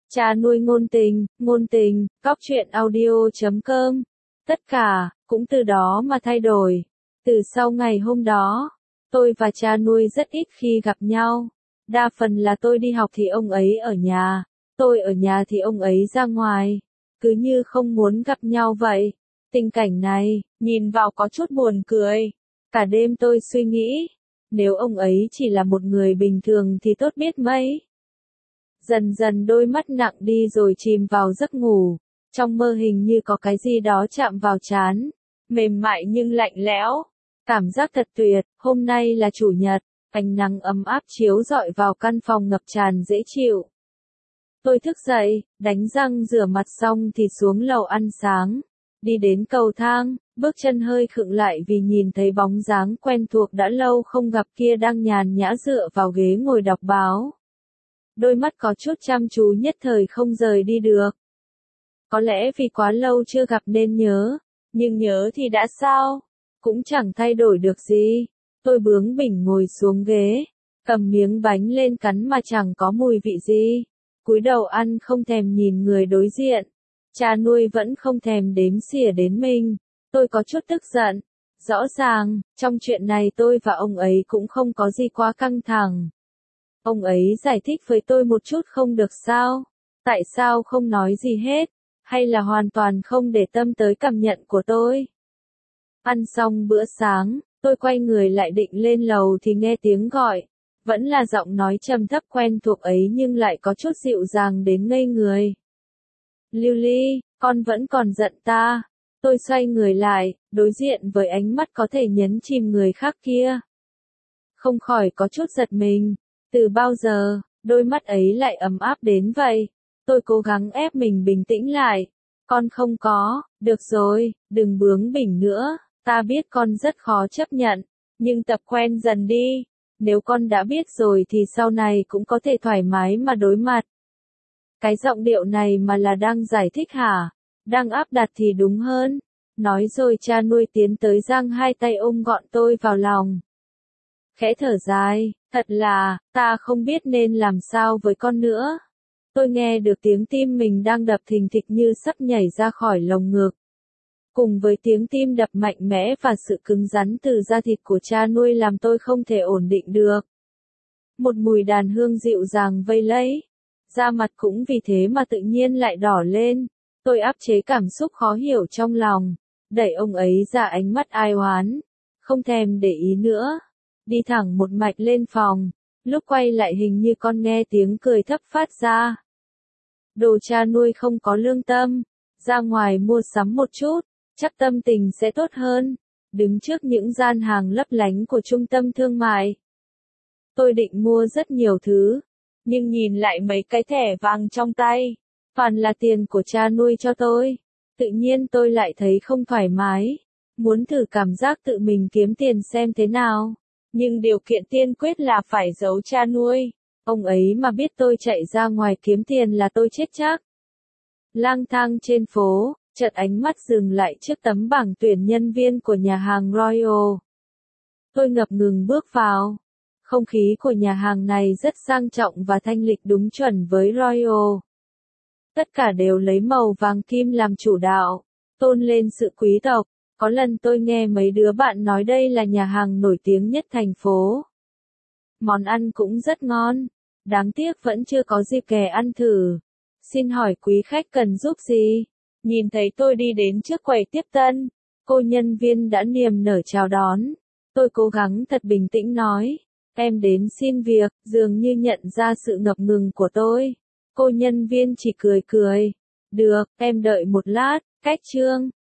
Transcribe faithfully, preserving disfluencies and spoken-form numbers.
Cha nuôi ngôn tình, ngôn tình, cóc truyện audio chấm com. Tất cả, cũng từ đó mà thay đổi. Từ sau ngày hôm đó, tôi và cha nuôi rất ít khi gặp nhau. Đa phần là tôi đi học thì ông ấy ở nhà, tôi ở nhà thì ông ấy ra ngoài. Cứ như không muốn gặp nhau vậy. Tình cảnh này, nhìn vào có chút buồn cười. Cả đêm tôi suy nghĩ, nếu ông ấy chỉ là một người bình thường thì tốt biết mấy. Dần dần đôi mắt nặng đi rồi chìm vào giấc ngủ. Trong mơ hình như có cái gì đó chạm vào trán. Mềm mại nhưng lạnh lẽo. Cảm giác thật tuyệt. Hôm nay là chủ nhật. Ánh nắng ấm áp chiếu rọi vào căn phòng ngập tràn dễ chịu. Tôi thức dậy, đánh răng rửa mặt xong thì xuống lầu ăn sáng. Đi đến cầu thang, bước chân hơi khựng lại vì nhìn thấy bóng dáng quen thuộc đã lâu không gặp kia đang nhàn nhã dựa vào ghế ngồi đọc báo. Đôi mắt có chút chăm chú nhất thời không rời đi được. Có lẽ vì quá lâu chưa gặp nên nhớ, nhưng nhớ thì đã sao? Cũng chẳng thay đổi được gì. Tôi bướng bỉnh ngồi xuống ghế, cầm miếng bánh lên cắn mà chẳng có mùi vị gì. Cúi đầu ăn không thèm nhìn người đối diện. Cha nuôi vẫn không thèm đếm xỉa đến mình. Tôi có chút tức giận. Rõ ràng, trong chuyện này tôi và ông ấy cũng không có gì quá căng thẳng. Ông ấy giải thích với tôi một chút không được sao? Tại sao không nói gì hết? Hay là hoàn toàn không để tâm tới cảm nhận của tôi? Ăn xong bữa sáng, tôi quay người lại định lên lầu thì nghe tiếng gọi. Vẫn là giọng nói trầm thấp quen thuộc ấy nhưng lại có chút dịu dàng đến ngây người. Lưu Ly, con vẫn còn giận ta. Tôi xoay người lại, đối diện với ánh mắt có thể nhấn chìm người khác kia. Không khỏi có chút giật mình. Từ bao giờ, đôi mắt ấy lại ấm áp đến vậy? Tôi cố gắng ép mình bình tĩnh lại. Con không có, được rồi, đừng bướng bỉnh nữa. Ta biết con rất khó chấp nhận, nhưng tập quen dần đi. Nếu con đã biết rồi thì sau này cũng có thể thoải mái mà đối mặt. Cái giọng điệu này mà là đang giải thích hả? Đang áp đặt thì đúng hơn. Nói rồi cha nuôi tiến tới giang hai tay ôm gọn tôi vào lòng. Khẽ thở dài, thật là, ta không biết nên làm sao với con nữa. Tôi nghe được tiếng tim mình đang đập thình thịch như sắp nhảy ra khỏi lồng ngực. Cùng với tiếng tim đập mạnh mẽ và sự cứng rắn từ da thịt của cha nuôi làm tôi không thể ổn định được. Một mùi đàn hương dịu dàng vây lấy. Da mặt cũng vì thế mà tự nhiên lại đỏ lên. Tôi áp chế cảm xúc khó hiểu trong lòng. Đẩy ông ấy ra ánh mắt ai oán. Không thèm để ý nữa. Đi thẳng một mạch lên phòng. Lúc quay lại hình như con nghe tiếng cười thấp phát ra. Đồ cha nuôi không có lương tâm. Ra ngoài mua sắm một chút. Chắc tâm tình sẽ tốt hơn. Đứng trước những gian hàng lấp lánh của trung tâm thương mại. Tôi định mua rất nhiều thứ. Nhưng nhìn lại mấy cái thẻ vàng trong tay. Toàn là tiền của cha nuôi cho tôi. Tự nhiên tôi lại thấy không thoải mái. Muốn thử cảm giác tự mình kiếm tiền xem thế nào. Nhưng điều kiện tiên quyết là phải giấu cha nuôi. Ông ấy mà biết tôi chạy ra ngoài kiếm tiền là tôi chết chắc. Lang thang trên phố, chợt ánh mắt dừng lại trước tấm bảng tuyển nhân viên của nhà hàng Royal. Tôi ngập ngừng bước vào. Không khí của nhà hàng này rất sang trọng và thanh lịch đúng chuẩn với Royal. Tất cả đều lấy màu vàng kim làm chủ đạo, tôn lên sự quý tộc. Có lần tôi nghe mấy đứa bạn nói đây là nhà hàng nổi tiếng nhất thành phố. Món ăn cũng rất ngon. Đáng tiếc vẫn chưa có dịp kè ăn thử. Xin hỏi quý khách cần giúp gì? Nhìn thấy tôi đi đến trước quầy tiếp tân, cô nhân viên đã niềm nở chào đón. Tôi cố gắng thật bình tĩnh nói, em đến xin việc, dường như nhận ra sự ngập ngừng của tôi. Cô nhân viên chỉ cười cười. Được, em đợi một lát, cách chương.